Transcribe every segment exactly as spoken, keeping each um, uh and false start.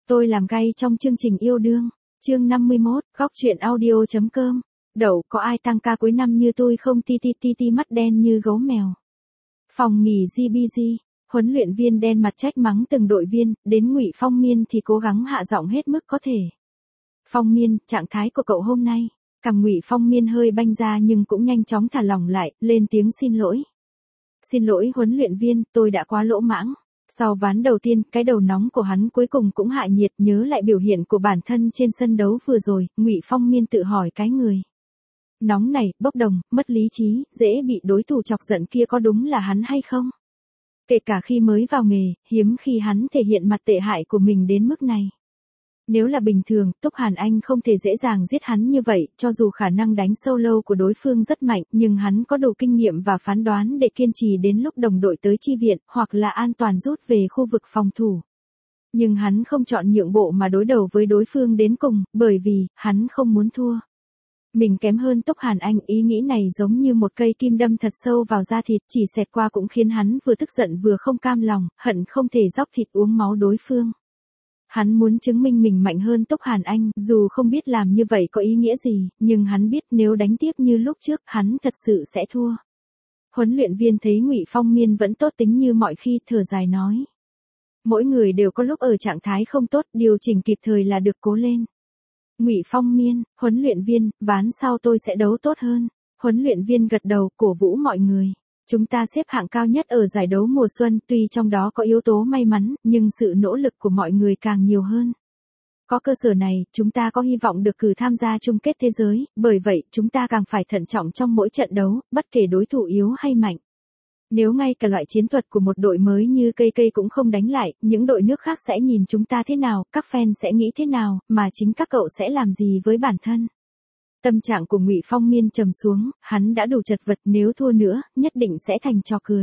Tôi làm gay trong chương trình yêu đương. Chương năm mươi mốt, góc truyện audio.com. Đậu, có ai tăng ca cuối năm như tôi không? Ti ti ti ti mắt đen như gấu mèo. Phòng nghỉ giê bê giê, huấn luyện viên đen mặt trách mắng từng đội viên, đến Ngụy Phong Miên thì cố gắng hạ giọng hết mức có thể. Phong Miên, trạng thái của cậu hôm nay. Cằm Ngụy Phong Miên hơi banh ra nhưng cũng nhanh chóng thả lỏng lại, lên tiếng xin lỗi. Xin lỗi huấn luyện viên, tôi đã quá lỗ mãng. Sau ván đầu tiên, cái đầu nóng của hắn cuối cùng cũng hạ nhiệt, nhớ lại biểu hiện của bản thân trên sân đấu vừa rồi, Ngụy Phong Miên tự hỏi cái người nóng này, bốc đồng, mất lý trí, dễ bị đối thủ chọc giận kia có đúng là hắn hay không? Kể cả khi mới vào nghề, hiếm khi hắn thể hiện mặt tệ hại của mình đến mức này. Nếu là bình thường, Túc Hàn Anh không thể dễ dàng giết hắn như vậy, cho dù khả năng đánh solo của đối phương rất mạnh, nhưng hắn có đủ kinh nghiệm và phán đoán để kiên trì đến lúc đồng đội tới chi viện, hoặc là an toàn rút về khu vực phòng thủ. Nhưng hắn không chọn nhượng bộ mà đối đầu với đối phương đến cùng, bởi vì, hắn không muốn thua. Mình kém hơn Túc Hàn Anh, ý nghĩ này giống như một cây kim đâm thật sâu vào da thịt, chỉ xẹt qua cũng khiến hắn vừa tức giận vừa không cam lòng, hận không thể dóc thịt uống máu đối phương. Hắn muốn chứng minh mình mạnh hơn Túc Hàn Anh, dù không biết làm như vậy có ý nghĩa gì, nhưng hắn biết nếu đánh tiếp như lúc trước, hắn thật sự sẽ thua. Huấn luyện viên thấy Ngụy Phong Miên vẫn tốt tính như mọi khi, thở dài nói. Mỗi người đều có lúc ở trạng thái không tốt, điều chỉnh kịp thời là được, cố lên. Ngụy Phong Miên, huấn luyện viên, ván sau tôi sẽ đấu tốt hơn. Huấn luyện viên gật đầu, cổ vũ mọi người. Chúng ta xếp hạng cao nhất ở giải đấu mùa xuân, tuy trong đó có yếu tố may mắn, nhưng sự nỗ lực của mọi người càng nhiều hơn. Có cơ sở này, chúng ta có hy vọng được cử tham gia chung kết thế giới, bởi vậy, chúng ta càng phải thận trọng trong mỗi trận đấu, bất kể đối thủ yếu hay mạnh. Nếu ngay cả loại chiến thuật của một đội mới như cây cây cũng không đánh lại, những đội nước khác sẽ nhìn chúng ta thế nào, các fan sẽ nghĩ thế nào, mà chính các cậu sẽ làm gì với bản thân. Tâm trạng của Ngụy Phong Miên trầm xuống, hắn đã đủ chật vật, nếu thua nữa, nhất định sẽ thành trò cười.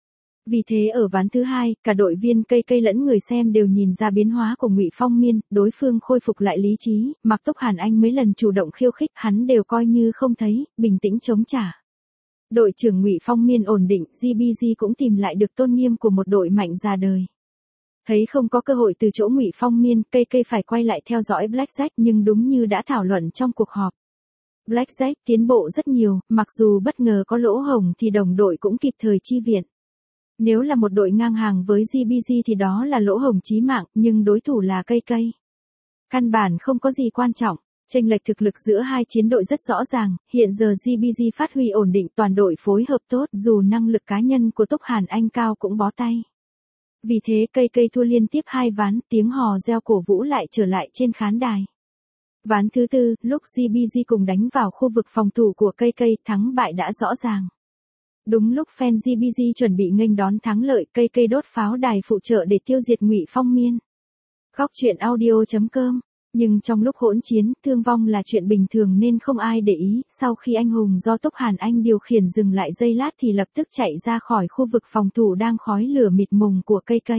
Vì thế ở ván thứ hai, cả đội viên cây cây lẫn người xem đều nhìn ra biến hóa của Ngụy Phong Miên, đối phương khôi phục lại lý trí, mặc Túc Hàn Anh mấy lần chủ động khiêu khích, hắn đều coi như không thấy, bình tĩnh chống trả. Đội trưởng Ngụy Phong Miên ổn định, giê bê giê cũng tìm lại được tôn nghiêm của một đội mạnh ra đời. Thấy không có cơ hội từ chỗ Ngụy Phong Miên, cây cây phải quay lại theo dõi Blackjack, nhưng đúng như đã thảo luận trong cuộc họp. Blackjack tiến bộ rất nhiều, mặc dù bất ngờ có lỗ hổng thì đồng đội cũng kịp thời chi viện. Nếu là một đội ngang hàng với giê bê giê thì đó là lỗ hổng chí mạng, nhưng đối thủ là cây cây. Căn bản không có gì quan trọng. Chênh lệch thực lực giữa hai chiến đội rất rõ ràng, hiện giờ giê bê giê phát huy ổn định, toàn đội phối hợp tốt, dù năng lực cá nhân của Túc Hàn Anh cao cũng bó tay. Vì thế cây cây thua liên tiếp hai ván, tiếng hò reo cổ vũ lại trở lại trên khán đài. Ván thứ tư, lúc giê bê giê cùng đánh vào khu vực phòng thủ của cây cây, thắng bại đã rõ ràng. Đúng lúc fan giê bê giê chuẩn bị nghênh đón thắng lợi, cây cây đốt pháo đài phụ trợ để tiêu diệt Ngụy Phong Miên. Góc truyện audio.com. Nhưng trong lúc hỗn chiến, thương vong là chuyện bình thường nên không ai để ý, sau khi anh hùng do Túc Hàn Anh điều khiển dừng lại giây lát thì lập tức chạy ra khỏi khu vực phòng thủ đang khói lửa mịt mùng của cây cây.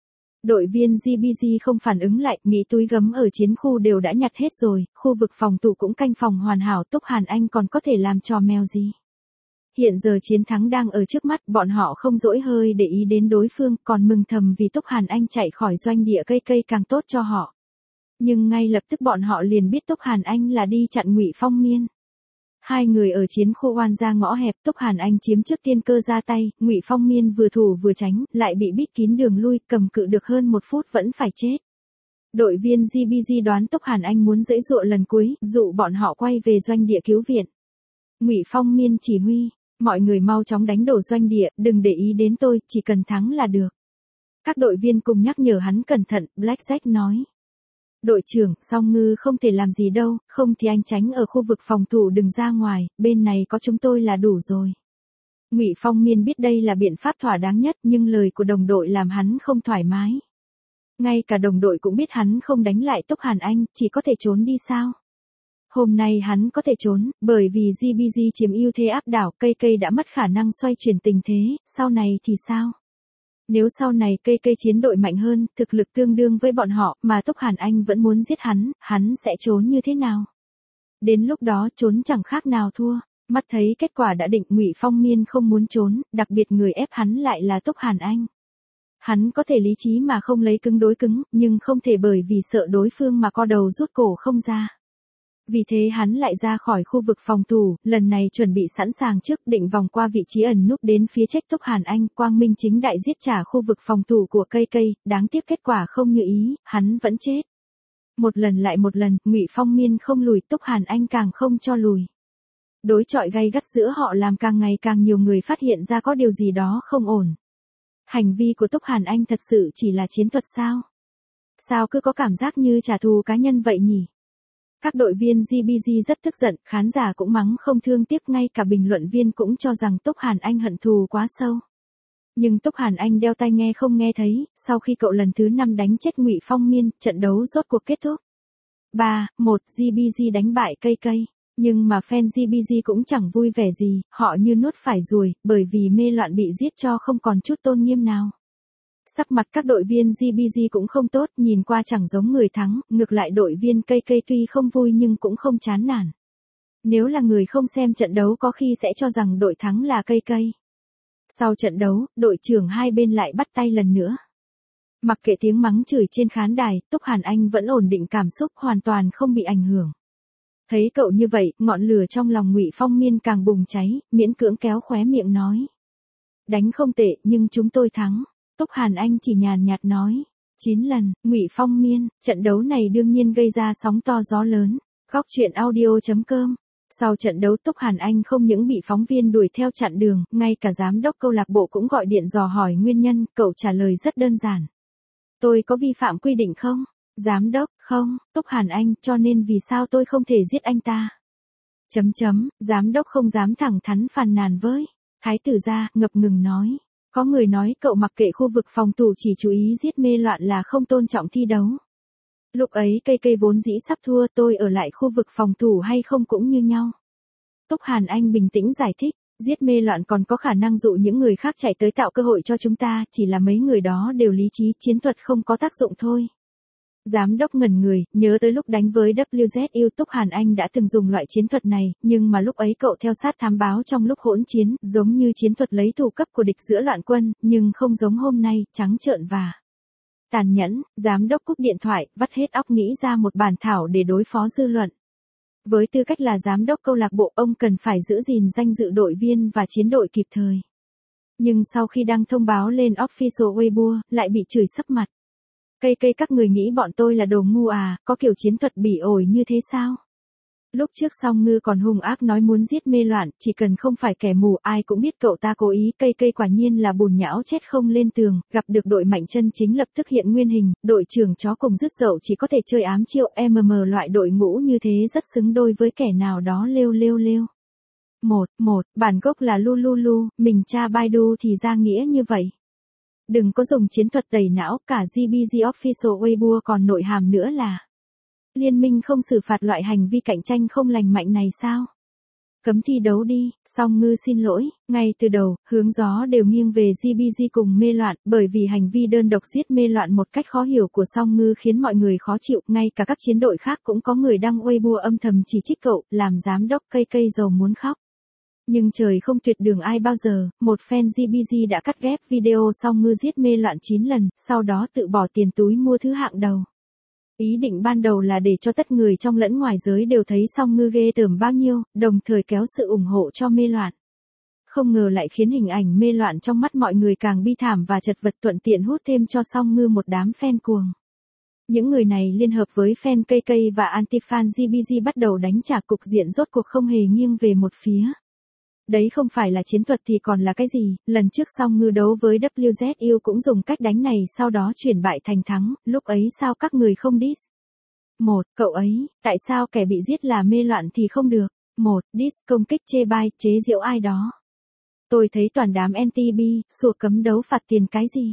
Đội viên giê bê giê không phản ứng lại, nghĩ túi gấm ở chiến khu đều đã nhặt hết rồi, khu vực phòng thủ cũng canh phòng hoàn hảo, Túc Hàn Anh còn có thể làm trò mèo gì. Hiện giờ chiến thắng đang ở trước mắt, bọn họ không dỗi hơi để ý đến đối phương, còn mừng thầm vì Túc Hàn Anh chạy khỏi doanh địa cây cây càng tốt cho họ. Nhưng ngay lập tức bọn họ liền biết Túc Hàn Anh là đi chặn Ngụy Phong Miên. Hai người ở chiến khu oan ra ngõ hẹp, Túc Hàn Anh chiếm trước tiên cơ ra tay, Ngụy Phong Miên vừa thủ vừa tránh, lại bị bít kín đường lui, cầm cự được hơn một phút vẫn phải chết. Đội viên giê bê giê đoán Túc Hàn Anh muốn giãy giụa lần cuối, dụ bọn họ quay về doanh địa cứu viện. Ngụy Phong Miên chỉ huy, mọi người mau chóng đánh đổ doanh địa, đừng để ý đến tôi, chỉ cần thắng là được. Các đội viên cùng nhắc nhở hắn cẩn thận, Blackjack nói. Đội trưởng, Song Ngư không thể làm gì đâu, không thì anh tránh ở khu vực phòng thủ đừng ra ngoài, bên này có chúng tôi là đủ rồi. Ngụy Phong Miên biết đây là biện pháp thỏa đáng nhất, nhưng lời của đồng đội làm hắn không thoải mái. Ngay cả đồng đội cũng biết hắn không đánh lại Túc Hàn Anh, chỉ có thể trốn đi sao? Hôm nay hắn có thể trốn, bởi vì giê bê giê chiếm ưu thế áp đảo, cây cây đã mất khả năng xoay chuyển tình thế, sau này thì sao? Nếu sau này cây cây chiến đội mạnh hơn, thực lực tương đương với bọn họ, mà Túc Hàn Anh vẫn muốn giết hắn, hắn sẽ trốn như thế nào? Đến lúc đó trốn chẳng khác nào thua. Mắt thấy kết quả đã định, Ngụy Phong Miên không muốn trốn, đặc biệt người ép hắn lại là Túc Hàn Anh. Hắn có thể lý trí mà không lấy cứng đối cứng, nhưng không thể bởi vì sợ đối phương mà co đầu rút cổ không ra. Vì thế hắn lại ra khỏi khu vực phòng thủ, lần này chuẩn bị sẵn sàng trước định vòng qua vị trí ẩn núp đến phía trách Túc Hàn Anh, quang minh chính đại giết trả khu vực phòng thủ của cây cây, đáng tiếc kết quả không như ý, hắn vẫn chết. Một lần lại một lần, Ngụy Phong Miên không lùi, Túc Hàn Anh càng không cho lùi. Đối chọi gay gắt giữa họ làm càng ngày càng nhiều người phát hiện ra có điều gì đó không ổn. Hành vi của Túc Hàn Anh thật sự chỉ là chiến thuật sao? Sao cứ có cảm giác như trả thù cá nhân vậy nhỉ? Các đội viên giê bê giê rất tức giận, khán giả cũng mắng không thương tiếc, ngay cả bình luận viên cũng cho rằng Túc Hàn Anh hận thù quá sâu. Nhưng Túc Hàn Anh đeo tai nghe không nghe thấy, sau khi cậu lần thứ năm đánh chết Ngụy Phong Miên, trận đấu rốt cuộc kết thúc. ba một giê bê giê đánh bại cây cây. Nhưng mà fan giê bê giê cũng chẳng vui vẻ gì, họ như nuốt phải ruồi, bởi vì mê loạn bị giết cho không còn chút tôn nghiêm nào. Sắc mặt các đội viên giê bê giê cũng không tốt, nhìn qua chẳng giống người thắng, ngược lại đội viên cây cây tuy không vui nhưng cũng không chán nản. Nếu là người không xem trận đấu có khi sẽ cho rằng đội thắng là cây cây. Sau trận đấu, đội trưởng hai bên lại bắt tay lần nữa. Mặc kệ tiếng mắng chửi trên khán đài, Túc Hàn Anh vẫn ổn định cảm xúc, hoàn toàn không bị ảnh hưởng. Thấy cậu như vậy, ngọn lửa trong lòng Ngụy Phong Miên càng bùng cháy, miễn cưỡng kéo khóe miệng nói. Đánh không tệ, nhưng chúng tôi thắng. Túc Hàn Anh chỉ nhàn nhạt nói. chín lần, Ngụy Phong Miên, trận đấu này đương nhiên gây ra sóng to gió lớn. Góc truyện audio chấm com. Sau trận đấu Túc Hàn Anh không những bị phóng viên đuổi theo chặn đường, ngay cả giám đốc câu lạc bộ cũng gọi điện dò hỏi nguyên nhân, cậu trả lời rất đơn giản. Tôi có vi phạm quy định không? Giám đốc, không, Túc Hàn Anh, cho nên vì sao tôi không thể giết anh ta? Chấm chấm, giám đốc không dám thẳng thắn phàn nàn với. Thái tử gia, ngập ngừng nói. Có người nói cậu mặc kệ khu vực phòng thủ chỉ chú ý giết mê loạn là không tôn trọng thi đấu. Lúc ấy cây cây vốn dĩ sắp thua, tôi ở lại khu vực phòng thủ hay không cũng như nhau. Túc Hàn Anh bình tĩnh giải thích. Giết mê loạn còn có khả năng dụ những người khác chạy tới tạo cơ hội cho chúng ta, chỉ là mấy người đó đều lý trí, chiến thuật không có tác dụng thôi. Giám đốc ngẩn người, nhớ tới lúc đánh với vê kép u Túc Hàn Anh đã từng dùng loại chiến thuật này, nhưng mà lúc ấy cậu theo sát thám báo trong lúc hỗn chiến, giống như chiến thuật lấy thủ cấp của địch giữa loạn quân, nhưng không giống hôm nay, trắng trợn và tàn nhẫn. Giám đốc cúp điện thoại, vắt hết óc nghĩ ra một bản thảo để đối phó dư luận. Với tư cách là giám đốc câu lạc bộ, ông cần phải giữ gìn danh dự đội viên và chiến đội kịp thời. Nhưng sau khi đăng thông báo lên official Weibo, lại bị chửi sấp mặt. Cây cây các người nghĩ bọn tôi là đồ ngu à, có kiểu chiến thuật bỉ ổi như thế sao? Lúc trước Song Ngư còn hung ác nói muốn giết mê loạn, chỉ cần không phải kẻ mù ai cũng biết cậu ta cố ý. Cây cây quả nhiên là bùn nhão chết không lên tường, gặp được đội mạnh chân chính lập tức hiện nguyên hình, đội trưởng chó cùng dứt dậu chỉ có thể chơi ám chiêu. em em loại đội ngũ như thế rất xứng đôi với kẻ nào đó lêu lêu lêu. Một, một, bản gốc là Lululu, mình tra Baidu thì ra nghĩa như vậy. Đừng có dùng chiến thuật tẩy não, cả giê bê giê Official Weibo còn nội hàm nữa là liên minh không xử phạt loại hành vi cạnh tranh không lành mạnh này sao? Cấm thi đấu đi. Song Ngư xin lỗi, ngay từ đầu, hướng gió đều nghiêng về giê bê giê cùng mê loạn, bởi vì hành vi đơn độc giết mê loạn một cách khó hiểu của Song Ngư khiến mọi người khó chịu, ngay cả các chiến đội khác cũng có người đăng Weibo âm thầm chỉ trích cậu, làm giám đốc cây cây dầu muốn khóc. Nhưng trời không tuyệt đường ai bao giờ, một fan giê bê giê đã cắt ghép video Song Ngư giết mê loạn chín lần, sau đó tự bỏ tiền túi mua thứ hạng đầu. Ý định ban đầu là để cho tất người trong lẫn ngoài giới đều thấy Song Ngư ghê tởm bao nhiêu, đồng thời kéo sự ủng hộ cho mê loạn. Không ngờ lại khiến hình ảnh mê loạn trong mắt mọi người càng bi thảm và chật vật, thuận tiện hút thêm cho Song Ngư một đám fan cuồng. Những người này liên hợp với fan cây cây và anti-fan giê bê giê bắt đầu đánh trả, cục diện rốt cuộc không hề nghiêng về một phía. Đấy không phải là chiến thuật thì còn là cái gì, lần trước Song Ngư đấu với vê kép u cũng dùng cách đánh này, sau đó chuyển bại thành thắng, lúc ấy sao các người không diss? Một, cậu ấy, tại sao kẻ bị giết là mê loạn thì không được? Một, diss, công kích, chê bai, chế giễu ai đó. Tôi thấy toàn đám en tê bê, sủa cấm đấu phạt tiền cái gì?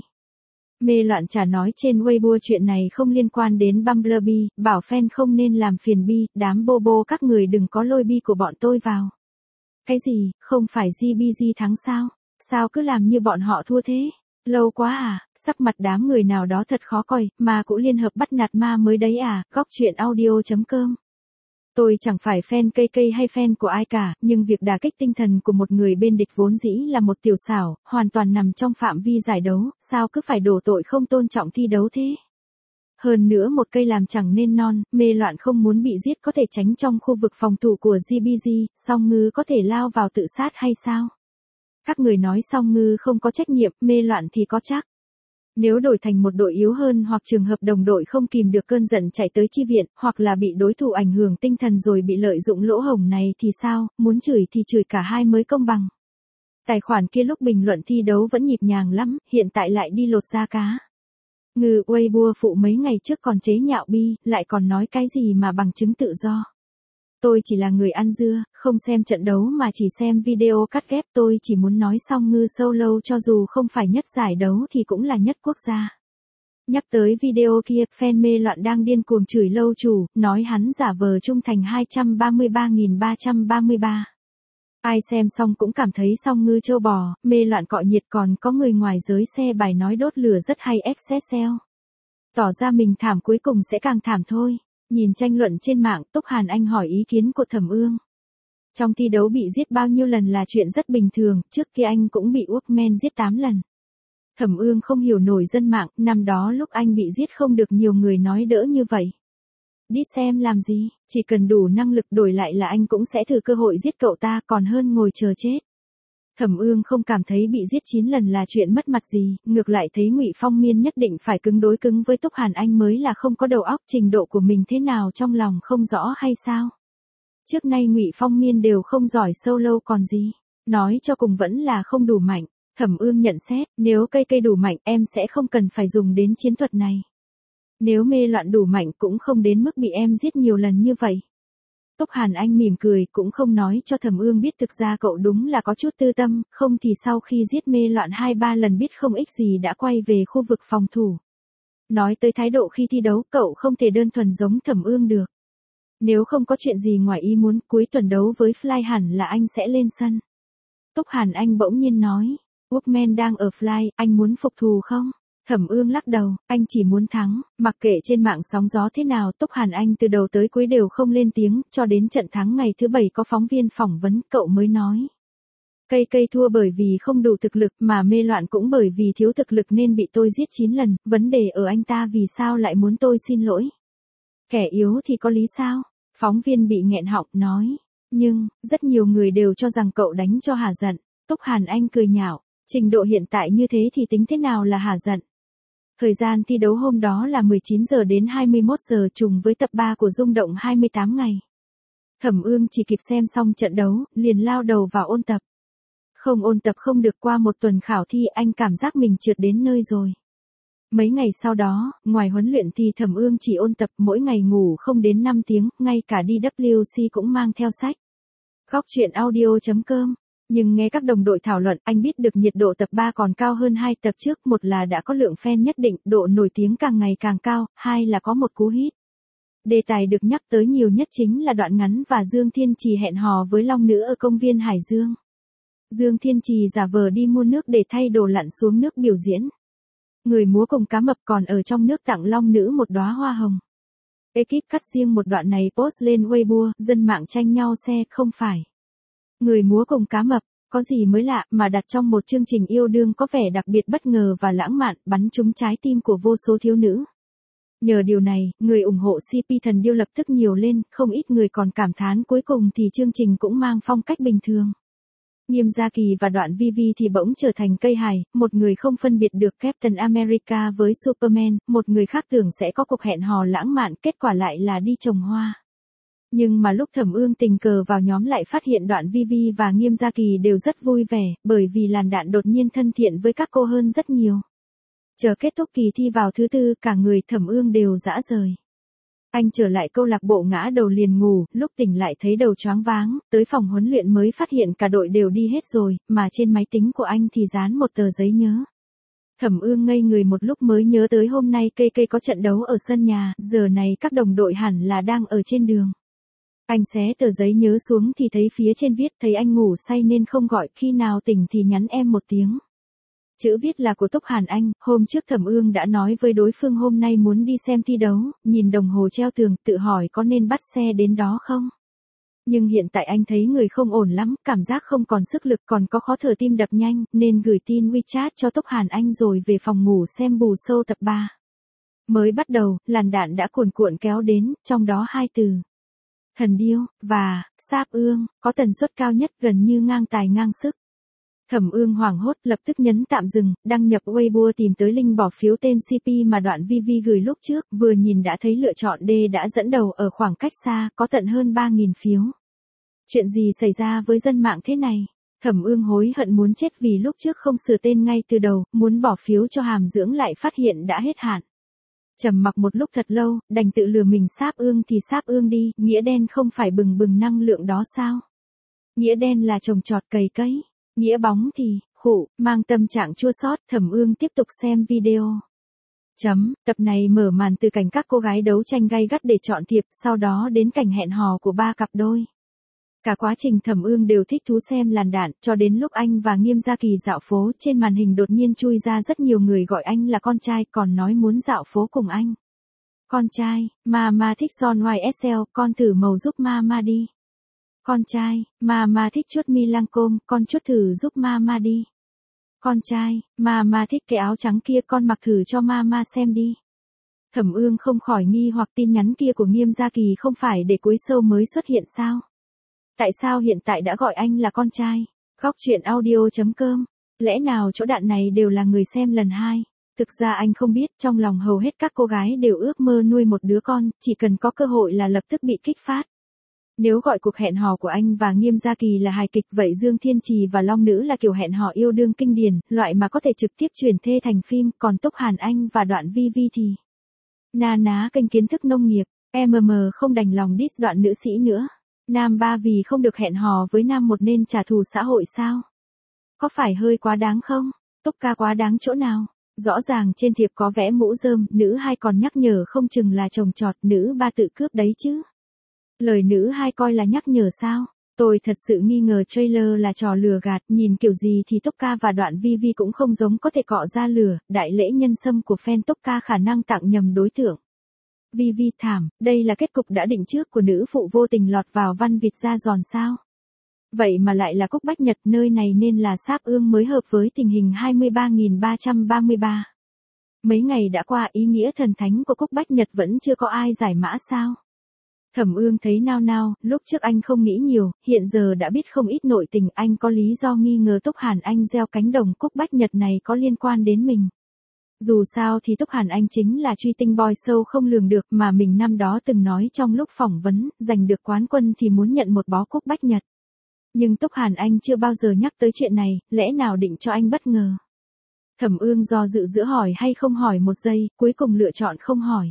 Mê loạn chả nói trên Weibo chuyện này không liên quan đến Bumblebee, bảo fan không nên làm phiền Bi, đám bobo các người đừng có lôi Bi của bọn tôi vào. Cái gì, không phải giê bê giê thắng sao? Sao cứ làm như bọn họ thua thế? Lâu quá à, sắc mặt đám người nào đó thật khó coi, mà cũng liên hợp bắt nạt ma mới đấy à, góc truyện audio chấm com. Tôi chẳng phải fan ca ca hay fan của ai cả, nhưng việc đả kích tinh thần của một người bên địch vốn dĩ là một tiểu xảo, hoàn toàn nằm trong phạm vi giải đấu, sao cứ phải đổ tội không tôn trọng thi đấu thế? Hơn nữa một cây làm chẳng nên non, mê loạn không muốn bị giết có thể tránh trong khu vực phòng thủ của giê bê giê, song ngư có thể lao vào tự sát hay sao? Các người nói song ngư không có trách nhiệm, mê loạn thì có chắc. Nếu đổi thành một đội yếu hơn hoặc trường hợp đồng đội không kìm được cơn giận chạy tới chi viện, hoặc là bị đối thủ ảnh hưởng tinh thần rồi bị lợi dụng lỗ hổng này thì sao, muốn chửi thì chửi cả hai mới công bằng. Tài khoản kia lúc bình luận thi đấu vẫn nhịp nhàng lắm, hiện tại lại đi lột da cá. Ngư Weibo phụ mấy ngày trước còn chế nhạo Bi, lại còn nói cái gì mà bằng chứng tự do. Tôi chỉ là người ăn dưa, không xem trận đấu mà chỉ xem video cắt ghép, tôi chỉ muốn nói Song Ngư solo cho dù không phải nhất giải đấu thì cũng là nhất quốc gia. Nhắc tới video kia, fan mê loạn đang điên cuồng chửi lâu chủ, nói hắn giả vờ trung thành hai trăm ba mươi ba nghìn ba trăm ba mươi ba. Ai xem xong cũng cảm thấy Song Ngư trâu bò, mê loạn cọ nhiệt, còn có người ngoài giới xe bài nói đốt lửa rất hay ích xl. Tỏ ra mình thảm cuối cùng sẽ càng thảm thôi. Nhìn tranh luận trên mạng, Túc Hàn Anh hỏi ý kiến của Thẩm Ương. Trong thi đấu bị giết bao nhiêu lần là chuyện rất bình thường, trước kia anh cũng bị Workman giết tám lần. Thẩm Ương không hiểu nổi dân mạng, năm đó lúc anh bị giết không được nhiều người nói đỡ như vậy. Đi xem làm gì, chỉ cần đủ năng lực đổi lại là anh cũng sẽ thử cơ hội giết cậu ta còn hơn ngồi chờ chết. Thẩm Ương không cảm thấy bị giết chín lần là chuyện mất mặt gì, ngược lại thấy Ngụy Phong Miên nhất định phải cứng đối cứng với Túc Hàn Anh mới là không có đầu óc, trình độ của mình thế nào trong lòng không rõ hay sao? Trước nay Ngụy Phong Miên đều không giỏi solo còn gì, nói cho cùng vẫn là không đủ mạnh. Thẩm Ương nhận xét, nếu cây cây đủ mạnh em sẽ không cần phải dùng đến chiến thuật này. Nếu mê loạn đủ mạnh cũng không đến mức bị em giết nhiều lần như vậy. Túc Hàn Anh mỉm cười, cũng không nói cho Thẩm Ương biết thực ra cậu đúng là có chút tư tâm, không thì sau khi giết mê loạn hai ba lần biết không ích gì đã quay về khu vực phòng thủ. Nói tới thái độ khi thi đấu, cậu không thể đơn thuần giống Thẩm Ương được. Nếu không có chuyện gì ngoài ý muốn, cuối tuần đấu với Fly hẳn là anh sẽ lên sân. Túc Hàn Anh bỗng nhiên nói, Workman đang ở Fly, anh muốn phục thù không? Thẩm Ương lắc đầu, anh chỉ muốn thắng, mặc kệ trên mạng sóng gió thế nào, Túc Hàn Anh từ đầu tới cuối đều không lên tiếng, cho đến trận thắng ngày thứ bảy có phóng viên phỏng vấn, cậu mới nói. Cây cây thua bởi vì không đủ thực lực, mà mê loạn cũng bởi vì thiếu thực lực nên bị tôi giết chín lần, vấn đề ở anh ta vì sao lại muốn tôi xin lỗi. Kẻ yếu thì có lý sao? Phóng viên bị nghẹn họng nói, nhưng, rất nhiều người đều cho rằng cậu đánh cho hả giận. Túc Hàn Anh cười nhạo, trình độ hiện tại như thế thì tính thế nào là hả giận? Thời gian thi đấu hôm đó là mười chín giờ đến hai mươi mốt giờ, trùng với tập ba của Rung Động hai mươi tám ngày. Thẩm Ương chỉ kịp xem xong trận đấu, liền lao đầu vào ôn tập. Không ôn tập không được, qua một tuần khảo thi anh cảm giác mình trượt đến nơi rồi. Mấy ngày sau đó, ngoài huấn luyện thì Thẩm Ương chỉ ôn tập, mỗi ngày ngủ không đến năm tiếng, ngay cả đi W C cũng mang theo sách. Góc truyện audio chấm com. Nhưng nghe các đồng đội thảo luận, anh biết được nhiệt độ tập ba còn cao hơn hai tập trước, một là đã có lượng fan nhất định, độ nổi tiếng càng ngày càng cao, hai là có một cú hit. Đề tài được nhắc tới nhiều nhất chính là đoạn ngắn và Dương Thiên Trì hẹn hò với Long Nữ ở công viên Hải Dương. Dương Thiên Trì giả vờ đi mua nước để thay đồ lặn xuống nước biểu diễn. Người múa cùng cá mập còn ở trong nước tặng Long Nữ một đóa hoa hồng. Ekip cắt riêng một đoạn này post lên Weibo, dân mạng tranh nhau xe, không phải. Người múa cùng cá mập, có gì mới lạ mà đặt trong một chương trình yêu đương có vẻ đặc biệt bất ngờ và lãng mạn, bắn trúng trái tim của vô số thiếu nữ. Nhờ điều này, người ủng hộ xê pê Thần Điêu lập tức nhiều lên, không ít người còn cảm thán cuối cùng thì chương trình cũng mang phong cách bình thường. Nghiêm Gia Kỳ và Đoạn Vi Vi thì bỗng trở thành cây hài, một người không phân biệt được Captain America với Superman, một người khác tưởng sẽ có cuộc hẹn hò lãng mạn, kết quả lại là đi trồng hoa. Nhưng mà lúc Thẩm Ương tình cờ vào nhóm lại phát hiện Đoạn Vi Vi và Nghiêm Gia Kỳ đều rất vui vẻ, bởi vì làn đạn đột nhiên thân thiện với các cô hơn rất nhiều. Chờ kết thúc kỳ thi vào thứ tư, cả người Thẩm Ương đều rã rời. Anh trở lại câu lạc bộ ngã đầu liền ngủ, lúc tỉnh lại thấy đầu choáng váng, tới phòng huấn luyện mới phát hiện cả đội đều đi hết rồi, mà trên máy tính của anh thì dán một tờ giấy nhớ. Thẩm Ương ngây người một lúc mới nhớ tới hôm nay ca ca có trận đấu ở sân nhà, giờ này các đồng đội hẳn là đang ở trên đường. Anh xé tờ giấy nhớ xuống thì thấy phía trên viết, thấy anh ngủ say nên không gọi, khi nào tỉnh thì nhắn em một tiếng. Chữ viết là của Túc Hàn Anh, hôm trước Thẩm Ương đã nói với đối phương hôm nay muốn đi xem thi đấu, nhìn đồng hồ treo tường, tự hỏi có nên bắt xe đến đó không? Nhưng hiện tại anh thấy người không ổn lắm, cảm giác không còn sức lực còn có khó thở tim đập nhanh, nên gửi tin WeChat cho Túc Hàn Anh rồi về phòng ngủ xem bù sâu tập ba. Mới bắt đầu, làn đạn đã cuồn cuộn kéo đến, trong đó hai từ. Thần điêu, và, sáp ương, có tần suất cao nhất gần như ngang tài ngang sức. Thẩm Ương hoảng hốt lập tức nhấn tạm dừng, đăng nhập Weibo tìm tới link bỏ phiếu tên xê pê mà đoạn vi vi gửi lúc trước, vừa nhìn đã thấy lựa chọn D đã dẫn đầu ở khoảng cách xa, có tận hơn ba nghìn phiếu. Chuyện gì xảy ra với dân mạng thế này? Thẩm Ương hối hận muốn chết vì lúc trước không sửa tên ngay từ đầu, muốn bỏ phiếu cho Hàm Dưỡng lại phát hiện đã hết hạn. Trầm mặc một lúc thật lâu, đành tự lừa mình sáp ương thì sáp ương đi, nghĩa đen không phải bừng bừng năng lượng đó sao? Nghĩa đen là trồng trọt cày cấy. Nghĩa bóng thì, khụ, mang tâm trạng chua xót, Thẩm Ương tiếp tục xem video. Chấm, tập này mở màn từ cảnh các cô gái đấu tranh gay gắt để chọn thiệp, sau đó đến cảnh hẹn hò của ba cặp đôi. Cả quá trình Thẩm Ương đều thích thú xem làn đạn, cho đến lúc anh và Nghiêm Gia Kỳ dạo phố, trên màn hình đột nhiên chui ra rất nhiều người gọi anh là con trai, còn nói muốn dạo phố cùng anh. Con trai, Mama thích son ngoài ét lờ, con thử màu giúp Mama đi. Con trai, Mama thích chuốt mi Lancôme, con chuốt thử giúp Mama đi. Con trai, Mama thích cái áo trắng kia, con mặc thử cho Mama xem đi. Thẩm Ương không khỏi nghi hoặc tin nhắn kia của Nghiêm Gia Kỳ không phải để cuối show mới xuất hiện sao? Tại sao hiện tại đã gọi anh là con trai? Góc truyện audio chấm com. Lẽ nào chỗ đạn này đều là người xem lần hai? Thực ra anh không biết, trong lòng hầu hết các cô gái đều ước mơ nuôi một đứa con, chỉ cần có cơ hội là lập tức bị kích phát. Nếu gọi cuộc hẹn hò của anh và Nghiêm Gia Kỳ là hài kịch, vậy Dương Thiên Trì và Long Nữ là kiểu hẹn hò yêu đương kinh điển, loại mà có thể trực tiếp chuyển thê thành phim, còn Túc Hàn Anh và Đoạn Vi Vi thì na ná kênh kiến thức nông nghiệp, em em không đành lòng diss Đoạn nữ sĩ nữa. Nam ba vì không được hẹn hò với nam một nên trả thù xã hội sao? Có phải hơi quá đáng không? Túc ca quá đáng chỗ nào? Rõ ràng trên thiệp có vẽ mũ rơm, nữ hai còn nhắc nhở không chừng là chồng chọt, nữ ba tự cướp đấy chứ. Lời nữ hai coi là nhắc nhở sao? Tôi thật sự nghi ngờ trailer là trò lừa gạt, nhìn kiểu gì thì Túc ca và Đoạn Vi Vi cũng không giống, có thể cọ ra lửa, đại lễ nhân sâm của fan Túc ca khả năng tặng nhầm đối tượng. Vi Vi thảm, đây là kết cục đã định trước của nữ phụ vô tình lọt vào văn vịt ra giòn sao? Vậy mà lại là Cúc Bách Nhật, nơi này nên là sáp ương mới hợp với tình hình hai mươi ba nghìn ba trăm ba mươi ba. Mấy ngày đã qua, ý nghĩa thần thánh của Cúc Bách Nhật vẫn chưa có ai giải mã sao? Thẩm Ương thấy nao nao, lúc trước anh không nghĩ nhiều, hiện giờ đã biết không ít nội tình, anh có lý do nghi ngờ Túc Hàn Anh gieo cánh đồng Cúc Bách Nhật này có liên quan đến mình. Dù sao thì Túc Hàn Anh chính là truy tinh boy sâu không lường được mà mình năm đó từng nói trong lúc phỏng vấn, giành được quán quân thì muốn nhận một bó Cúc Bách Nhật. Nhưng Túc Hàn Anh chưa bao giờ nhắc tới chuyện này, lẽ nào định cho anh bất ngờ? Thẩm Ương do dự giữa hỏi hay không hỏi một giây, cuối cùng lựa chọn không hỏi.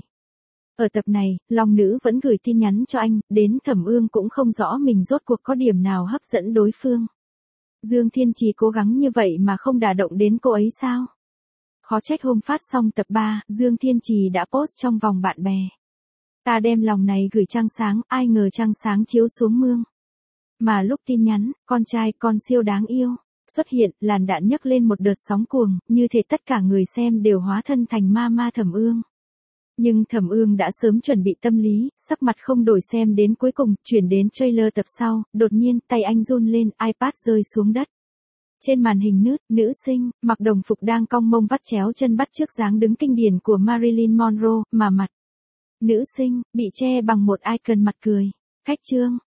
Ở tập này, Long Nữ vẫn gửi tin nhắn cho anh, đến Thẩm Ương cũng không rõ mình rốt cuộc có điểm nào hấp dẫn đối phương. Dương Thiên Trì cố gắng như vậy mà không đả động đến cô ấy sao? Khó trách hôm phát xong tập ba, Dương Thiên Trì đã post trong vòng bạn bè. Ta đem lòng này gửi trăng sáng, ai ngờ trăng sáng chiếu xuống mương. Mà lúc tin nhắn, con trai con siêu đáng yêu, xuất hiện, làn đạn nhấc lên một đợt sóng cuồng, như thể tất cả người xem đều hóa thân thành ma ma Thẩm Ương. Nhưng Thẩm Ương đã sớm chuẩn bị tâm lý, sắc mặt không đổi xem đến cuối cùng, chuyển đến trailer tập sau, đột nhiên, tay anh run lên, iPad rơi xuống đất. Trên màn hình nứt, nữ sinh, mặc đồng phục đang cong mông vắt chéo chân bắt trước dáng đứng kinh điển của Marilyn Monroe, mà mặt. Nữ sinh, bị che bằng một icon mặt cười. Khách trương,